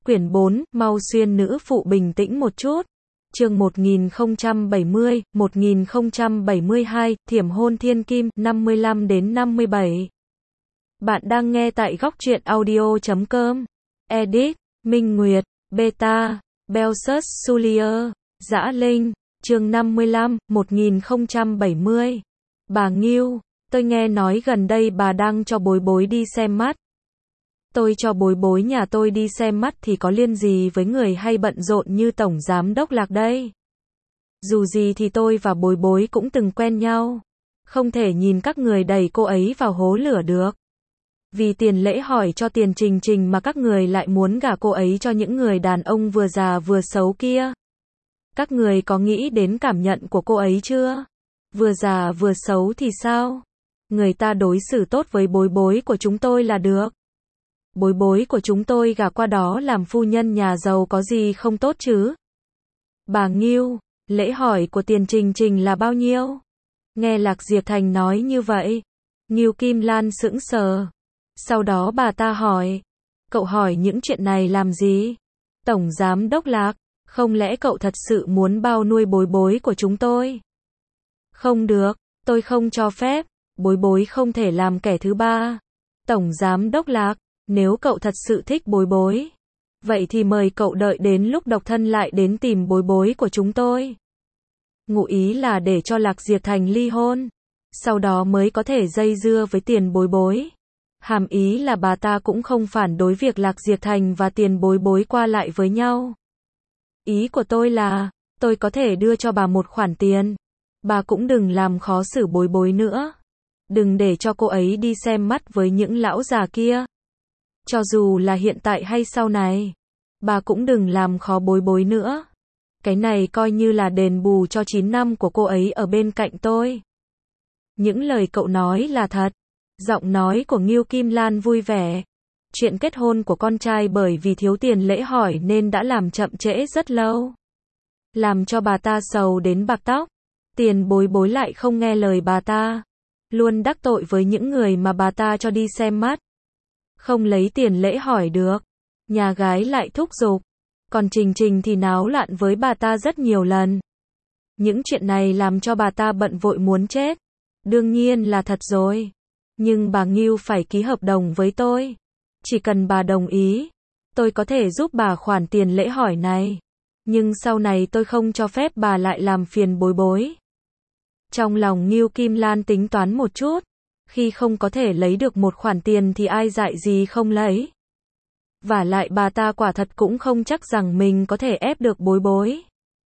Quyển 4, mau xuyên nữ phụ bình tĩnh một chút. Chương 1072, Thiểm hôn thiên kim, 55 đến 57. Bạn đang nghe tại góc truyện audio.com. Edit, Minh Nguyệt, Beta, Belsus Sulier, Dã Linh, chương 55, 1070. Bà Nghiêu, tôi nghe nói gần đây bà đang cho Bối Bối đi xem mắt. Tôi cho Bối Bối nhà tôi đi xem mắt thì có liên gì với người hay bận rộn như Tổng Giám Đốc Lạc đây. Dù gì thì tôi và Bối Bối cũng từng quen nhau. Không thể nhìn các người đẩy cô ấy vào hố lửa được. Vì tiền lễ hỏi cho tiền Trình Trình mà các người lại muốn gả cô ấy cho những người đàn ông vừa già vừa xấu kia. Các người có nghĩ đến cảm nhận của cô ấy chưa? Vừa già vừa xấu thì sao? Người ta đối xử tốt với Bối Bối của chúng tôi là được. Bối Bối của chúng tôi gả qua đó làm phu nhân nhà giàu có gì không tốt chứ? Bà Nghiêu, lễ hỏi của tiền Trình Trình là bao nhiêu? Nghe Lạc Diệp Thành nói như vậy, Nghiêu Kim Lan sững sờ. Sau đó bà ta hỏi, cậu hỏi những chuyện này làm gì? Tổng Giám Đốc Lạc, không lẽ cậu thật sự muốn bao nuôi Bối Bối của chúng tôi? Không được, tôi không cho phép, Bối Bối không thể làm kẻ thứ ba. Tổng Giám Đốc Lạc, nếu cậu thật sự thích Bối Bối, vậy thì mời cậu đợi đến lúc độc thân lại đến tìm Bối Bối của chúng tôi. Ngụ ý là để cho Lạc Diệp Thành ly hôn, sau đó mới có thể dây dưa với tiền Bối Bối. Hàm ý là bà ta cũng không phản đối việc Lạc Diệp Thành và tiền Bối Bối qua lại với nhau. Ý của tôi là, tôi có thể đưa cho bà một khoản tiền. Bà cũng đừng làm khó xử Bối Bối nữa. Đừng để cho cô ấy đi xem mắt với những lão già kia. Cho dù là hiện tại hay sau này, bà cũng đừng làm khó Bối Bối nữa. Cái này coi như là đền bù cho 9 năm của cô ấy ở bên cạnh tôi. Những lời cậu nói là thật. Giọng nói của Nghiêu Kim Lan vui vẻ. Chuyện kết hôn của con trai bởi vì thiếu tiền lễ hỏi nên đã làm chậm trễ rất lâu. Làm cho bà ta sầu đến bạc tóc. Tiền Bối Bối lại không nghe lời bà ta. Luôn đắc tội với những người mà bà ta cho đi xem mắt. Không lấy tiền lễ hỏi được. Nhà gái lại thúc giục. Còn Trình Trình thì náo loạn với bà ta rất nhiều lần. Những chuyện này làm cho bà ta bận vội muốn chết. Đương nhiên là thật rồi. Nhưng bà Nghiêu phải ký hợp đồng với tôi. Chỉ cần bà đồng ý, tôi có thể giúp bà khoản tiền lễ hỏi này. Nhưng sau này tôi không cho phép bà lại làm phiền Bối Bối. Trong lòng Nghiêu Kim Lan tính toán một chút. Khi không có thể lấy được một khoản tiền thì ai dại gì không lấy. Vả lại bà ta quả thật cũng không chắc rằng mình có thể ép được Bối Bối.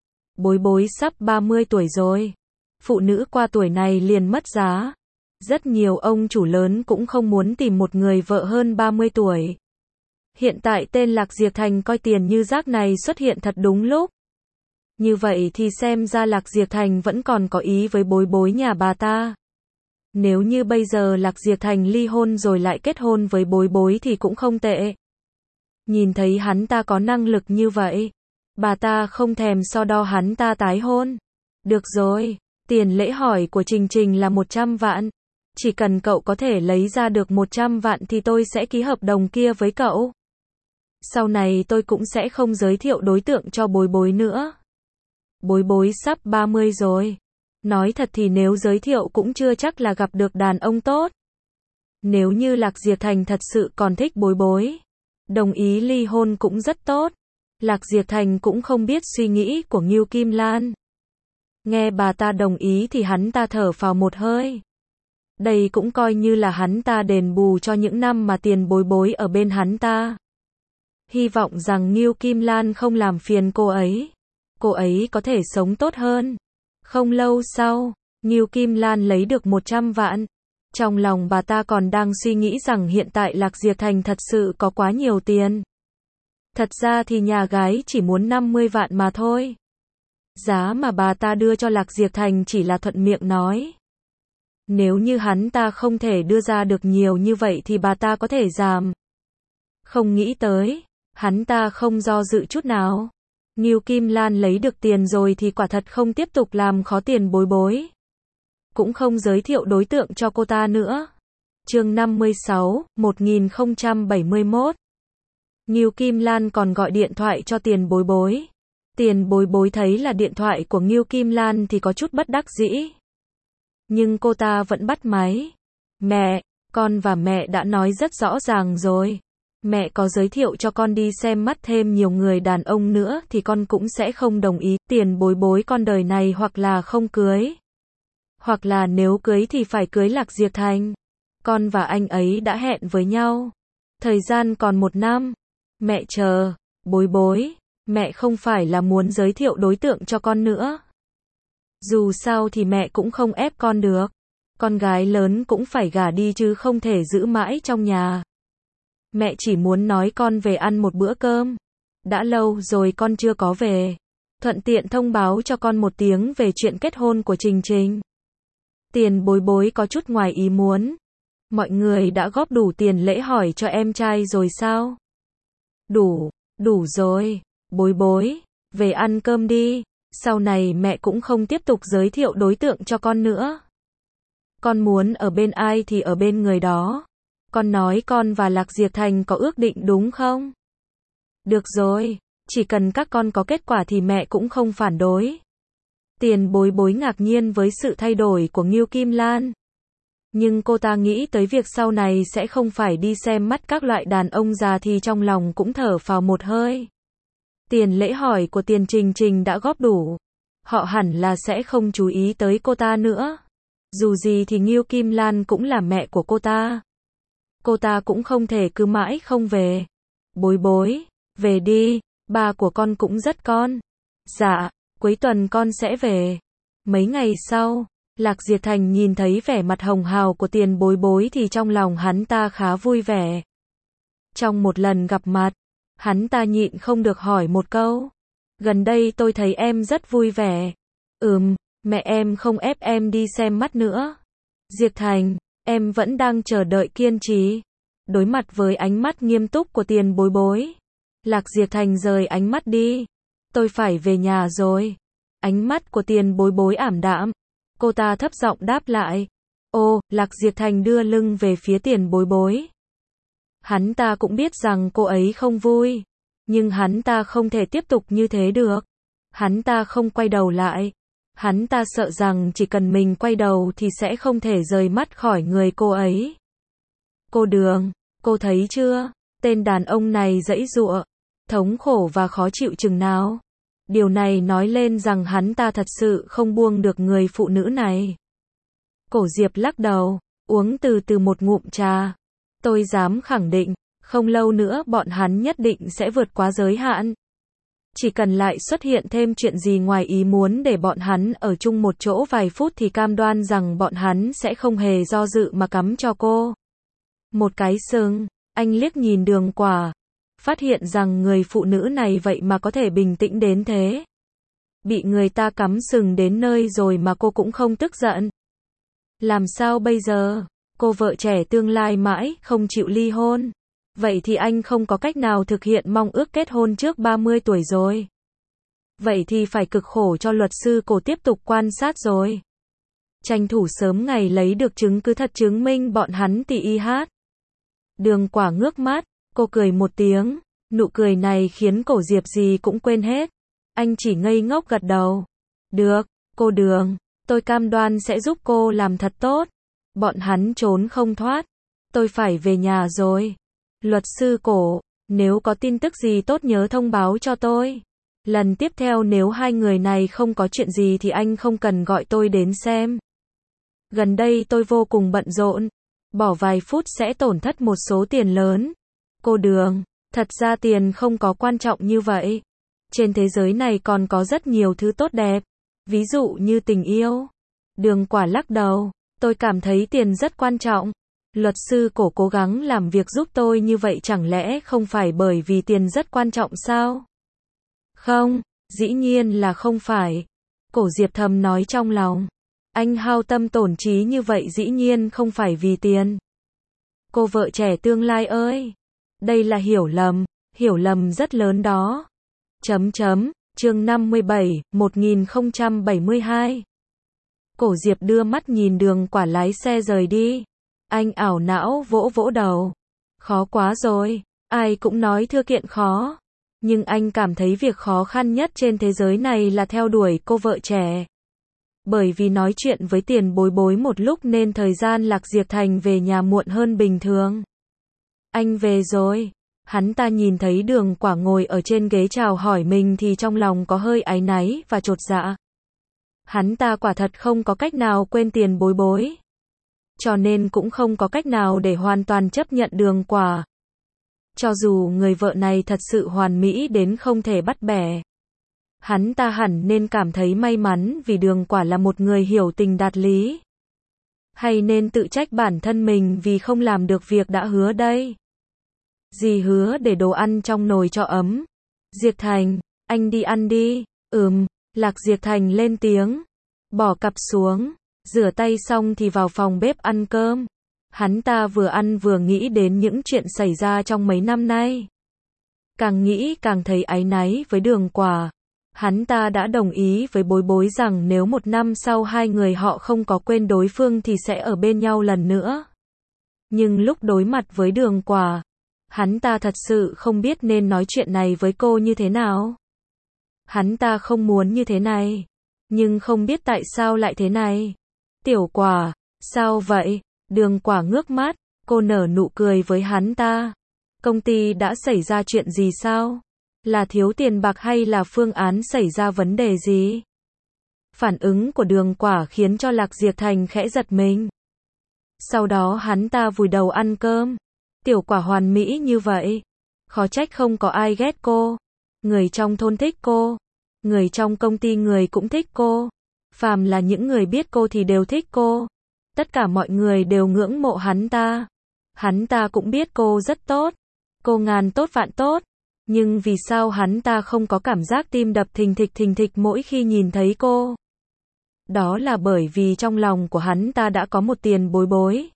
Bối Bối sắp 30 tuổi rồi. Phụ nữ qua tuổi này liền mất giá. Rất nhiều ông chủ lớn cũng không muốn tìm một người vợ hơn 30 tuổi. Hiện tại tên Lạc Diệp Thành coi tiền như rác này xuất hiện thật đúng lúc. Như vậy thì xem ra Lạc Diệp Thành vẫn còn có ý với Bối Bối nhà bà ta. Nếu như bây giờ Lạc Diệp Thành ly hôn rồi lại kết hôn với Bối Bối thì cũng không tệ. Nhìn thấy hắn ta có năng lực như vậy, bà ta không thèm so đo hắn ta tái hôn. Được rồi, tiền lễ hỏi của Trình Trình là 100 vạn. Chỉ cần cậu có thể lấy ra được 100 vạn thì tôi sẽ ký hợp đồng kia với cậu. Sau này tôi cũng sẽ không giới thiệu đối tượng cho Bối Bối nữa. Bối Bối sắp 30 rồi. Nói thật thì nếu giới thiệu cũng chưa chắc là gặp được đàn ông tốt. Nếu như Lạc Diệp Thành thật sự còn thích Bối Bối, đồng ý ly hôn cũng rất tốt. Lạc Diệp Thành cũng không biết suy nghĩ của Nghiêu Kim Lan. Nghe bà ta đồng ý thì hắn ta thở phào một hơi. Đây cũng coi như là hắn ta đền bù cho những năm mà tiền Bối Bối ở bên hắn ta. Hy vọng rằng Nghiêu Kim Lan không làm phiền cô ấy. Cô ấy có thể sống tốt hơn. Không lâu sau, Nghiêu Kim Lan lấy được 100 vạn. Trong lòng bà ta còn đang suy nghĩ rằng hiện tại Lạc Diệp Thành thật sự có quá nhiều tiền. Thật ra thì nhà gái chỉ muốn 50 vạn mà thôi. Giá mà bà ta đưa cho Lạc Diệp Thành chỉ là thuận miệng nói. Nếu như hắn ta không thể đưa ra được nhiều như vậy thì bà ta có thể giảm. Không nghĩ tới, hắn ta không do dự chút nào. Nghiêu Kim Lan lấy được tiền rồi thì quả thật không tiếp tục làm khó tiền Bối Bối. Cũng không giới thiệu đối tượng cho cô ta nữa. Chương 56, 1071. Ngưu Kim Lan còn gọi điện thoại cho Tiền Bối Bối. Tiền Bối Bối thấy là điện thoại của Ngưu Kim Lan thì có chút bất đắc dĩ. Nhưng cô ta vẫn bắt máy. Mẹ, con và mẹ đã nói rất rõ ràng rồi. Mẹ có giới thiệu cho con đi xem mắt thêm nhiều người đàn ông nữa thì con cũng sẽ không đồng ý. Tiền Bối Bối con đời này hoặc là không cưới. Hoặc là nếu cưới thì phải cưới Lạc Diệp Thành. Con và anh ấy đã hẹn với nhau. Thời gian còn 1 năm. Mẹ chờ. Bối Bối, mẹ không phải là muốn giới thiệu đối tượng cho con nữa. Dù sao thì mẹ cũng không ép con được. Con gái lớn cũng phải gả đi chứ không thể giữ mãi trong nhà. Mẹ chỉ muốn nói con về ăn một bữa cơm. Đã lâu rồi con chưa có về. Thuận tiện thông báo cho con một tiếng về chuyện kết hôn của Trình Trình. Tiền Bối Bối có chút ngoài ý muốn. Mọi người đã góp đủ tiền lễ hỏi cho em trai rồi sao? Đủ rồi. Bối Bối, về ăn cơm đi. Sau này mẹ cũng không tiếp tục giới thiệu đối tượng cho con nữa. Con muốn ở bên ai thì ở bên người đó. Con nói con và Lạc Diệp Thành có ước định đúng không? Được rồi, chỉ cần các con có kết quả thì mẹ cũng không phản đối. Tiền Bối Bối ngạc nhiên với sự thay đổi của Ngưu Kim Lan. Nhưng cô ta nghĩ tới việc sau này sẽ không phải đi xem mắt các loại đàn ông già thì trong lòng cũng thở phào một hơi. Tiền lễ hỏi của Tiền Trình Trình đã góp đủ. Họ hẳn là sẽ không chú ý tới cô ta nữa. Dù gì thì Ngưu Kim Lan cũng là mẹ của cô ta. Cô ta cũng không thể cứ mãi không về. Bối Bối, về đi, ba của con cũng rất con. Dạ, cuối tuần con sẽ về. Mấy ngày sau, Lạc Diệp Thành nhìn thấy vẻ mặt hồng hào của Tiền Bối Bối thì trong lòng hắn ta khá vui vẻ. Trong một lần gặp mặt, hắn ta nhịn không được hỏi một câu. Gần đây tôi thấy em rất vui vẻ. Mẹ em không ép em đi xem mắt nữa. Diệp Thành, em vẫn đang chờ đợi kiên trì. Đối mặt với ánh mắt nghiêm túc của Tiền Bối Bối, Lạc Diệp Thành rời ánh mắt đi. Tôi phải về nhà rồi. Ánh mắt của Tiền Bối Bối ảm đạm. Cô ta thấp giọng đáp lại. Ô, Lạc Diệp Thành đưa lưng về phía Tiền Bối Bối. Hắn ta cũng biết rằng cô ấy không vui. Nhưng hắn ta không thể tiếp tục như thế được. Hắn ta không quay đầu lại. Hắn ta sợ rằng chỉ cần mình quay đầu thì sẽ không thể rời mắt khỏi người cô ấy. Cô Đường, cô thấy chưa? Tên đàn ông này giãy giụa, thống khổ và khó chịu chừng nào. Điều này nói lên rằng hắn ta thật sự không buông được người phụ nữ này. Cổ Diệp lắc đầu, uống từ từ một ngụm trà. Tôi dám khẳng định, không lâu nữa bọn hắn nhất định sẽ vượt quá giới hạn. Chỉ cần lại xuất hiện thêm chuyện gì ngoài ý muốn để bọn hắn ở chung một chỗ vài phút thì cam đoan rằng bọn hắn sẽ không hề do dự mà cắm cho cô. Một cái sừng, anh liếc nhìn Đường Quả, phát hiện rằng người phụ nữ này vậy mà có thể bình tĩnh đến thế. Bị người ta cắm sừng đến nơi rồi mà cô cũng không tức giận. Làm sao bây giờ? Cô vợ trẻ tương lai mãi không chịu ly hôn. Vậy thì anh không có cách nào thực hiện mong ước kết hôn trước 30 tuổi rồi. Vậy thì phải cực khổ cho luật sư Cổ tiếp tục quan sát rồi. Tranh thủ sớm ngày lấy được chứng cứ thật chứng minh bọn hắn tỉ y hát. Đường Quả ngước mắt, cô cười một tiếng. Nụ cười này khiến Cổ Diệp gì cũng quên hết. Anh chỉ ngây ngốc gật đầu. Được, cô Đường, tôi cam đoan sẽ giúp cô làm thật tốt. Bọn hắn trốn không thoát. Tôi phải về nhà rồi. Luật sư Cổ, nếu có tin tức gì tốt nhớ thông báo cho tôi. Lần tiếp theo nếu hai người này không có chuyện gì thì anh không cần gọi tôi đến xem. Gần đây tôi vô cùng bận rộn. Bỏ vài phút sẽ tổn thất một số tiền lớn. Cô Đường, thật ra tiền không có quan trọng như vậy. Trên thế giới này còn có rất nhiều thứ tốt đẹp. Ví dụ như tình yêu. Đường Quả lắc đầu. Tôi cảm thấy tiền rất quan trọng. Luật sư Cổ cố gắng làm việc giúp tôi như vậy chẳng lẽ không phải bởi vì tiền rất quan trọng sao? Không, dĩ nhiên là không phải. Cổ Diệp thầm nói trong lòng. Anh hao tâm tổn trí như vậy dĩ nhiên không phải vì tiền. Cô vợ trẻ tương lai ơi! Đây là hiểu lầm rất lớn đó. Chương 57, 1072. Cổ Diệp đưa mắt nhìn Đường Quả lái xe rời đi. Anh ảo não vỗ vỗ đầu. Khó quá rồi, Ai cũng nói thư kiện khó. Nhưng anh cảm thấy việc khó khăn nhất trên thế giới này là theo đuổi cô vợ trẻ. Bởi vì nói chuyện với tiền bối bối một lúc nên thời gian Lạc Diệp Thành về nhà muộn hơn bình thường. Anh về rồi. Hắn ta nhìn thấy Đường Quả ngồi ở trên ghế chào hỏi mình thì trong lòng có hơi áy náy và chột dạ. Hắn ta quả thật không có cách nào quên tiền bối bối. Cho nên cũng không có cách nào để hoàn toàn chấp nhận Đường Quả. Cho dù người vợ này thật sự hoàn mỹ đến không thể bắt bẻ. Hắn ta hẳn nên cảm thấy may mắn vì Đường Quả là một người hiểu tình đạt lý. Hay nên tự trách bản thân mình vì không làm được việc đã hứa đây. Dì hứa để đồ ăn trong nồi cho ấm. Diệp Thành, anh đi ăn đi. Lạc Diệp Thành lên tiếng. Bỏ cặp xuống. Rửa tay xong thì vào phòng bếp ăn cơm. Hắn ta vừa ăn vừa nghĩ đến những chuyện xảy ra trong mấy năm nay. Càng nghĩ càng thấy áy náy với Đường Quả. Hắn ta đã đồng ý với bối bối rằng nếu 1 năm sau hai người họ không có quên đối phương thì sẽ ở bên nhau lần nữa. Nhưng lúc đối mặt với Đường Quả, hắn ta thật sự không biết nên nói chuyện này với cô như thế nào. Hắn ta không muốn như thế này, nhưng không biết tại sao lại thế này. Tiểu Quả, sao vậy? Đường Quả ngước mắt, cô nở nụ cười với hắn ta. Công ty đã xảy ra chuyện gì sao? Là thiếu tiền bạc hay là phương án xảy ra vấn đề gì? Phản ứng của Đường Quả khiến cho Lạc Diệp Thành khẽ giật mình. Sau đó hắn ta vùi đầu ăn cơm. Tiểu Quả hoàn mỹ như vậy. Khó trách không có ai ghét cô. Người trong thôn thích cô. Người trong công ty người cũng thích cô. Phàm là những người biết cô thì đều thích cô. Tất cả mọi người đều ngưỡng mộ hắn ta. Hắn ta cũng biết cô rất tốt. Cô ngàn tốt vạn tốt. Nhưng vì sao hắn ta không có cảm giác tim đập thình thịch mỗi khi nhìn thấy cô? Đó là bởi vì trong lòng của hắn ta đã có một tiền bối bối.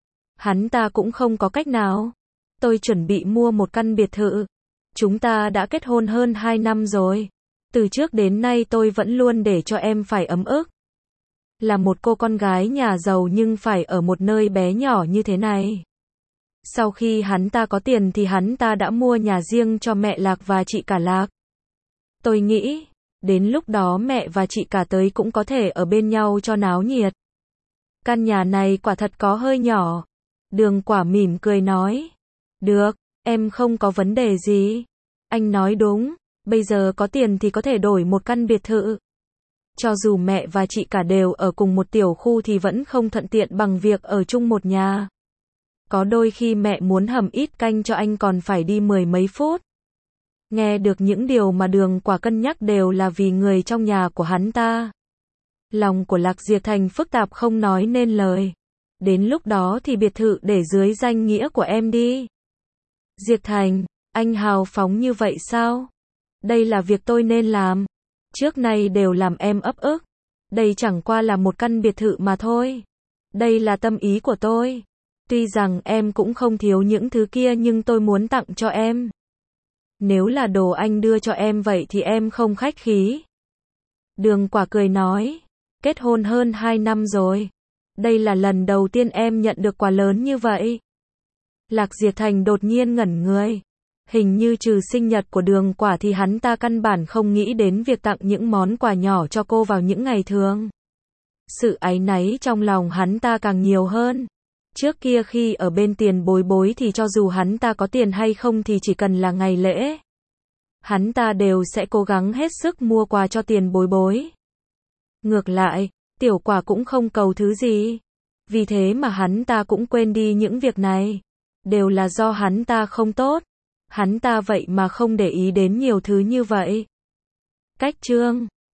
Hắn ta cũng không có cách nào. Tôi chuẩn bị mua một căn biệt thự. Chúng ta đã kết hôn hơn 2 năm rồi. Từ trước đến nay tôi vẫn luôn để cho em phải ấm ức. Là một cô con gái nhà giàu nhưng phải ở một nơi bé nhỏ như thế này. Sau khi hắn ta có tiền thì hắn ta đã mua nhà riêng cho mẹ Lạc và chị cả Lạc. Tôi nghĩ, đến lúc đó mẹ và chị cả tới cũng có thể ở bên nhau cho náo nhiệt. Căn nhà này quả thật có hơi nhỏ. Đường Quả mỉm cười nói. Được, em không có vấn đề gì. Anh nói đúng, bây giờ có tiền thì có thể đổi một căn biệt thự. Cho dù mẹ và chị cả đều ở cùng một tiểu khu thì vẫn không thuận tiện bằng việc ở chung một nhà. Có đôi khi mẹ muốn hầm ít canh cho anh còn phải đi 10 mấy phút. Nghe được những điều mà Đường Quả cân nhắc đều là vì người trong nhà của hắn ta. Lòng của Lạc Diệp Thành phức tạp không nói nên lời. Đến lúc đó thì biệt thự để dưới danh nghĩa của em đi. Diệp Thành, anh hào phóng như vậy sao? Đây là việc tôi nên làm. Trước nay đều làm em ấp ức. Đây chẳng qua là một căn biệt thự mà thôi. Đây là tâm ý của tôi. Tuy rằng em cũng không thiếu những thứ kia nhưng tôi muốn tặng cho em. Nếu là đồ anh đưa cho em vậy thì em không khách khí. Đường Quả cười nói. Kết hôn hơn 2 năm rồi. Đây là lần đầu tiên em nhận được quà lớn như vậy. Lạc Diệp Thành đột nhiên ngẩn người. Hình như trừ sinh nhật của Đường Quả thì hắn ta căn bản không nghĩ đến việc tặng những món quà nhỏ cho cô vào những ngày thường. Sự áy náy trong lòng hắn ta càng nhiều hơn. Trước kia khi ở bên tiền bối bối thì cho dù hắn ta có tiền hay không thì chỉ cần là ngày lễ, hắn ta đều sẽ cố gắng hết sức mua quà cho tiền bối bối. Ngược lại, Tiểu Quả cũng không cầu thứ gì. Vì thế mà hắn ta cũng quên đi những việc này. Đều là do hắn ta không tốt. Hắn ta vậy mà không để ý đến nhiều thứ như vậy. Cách chương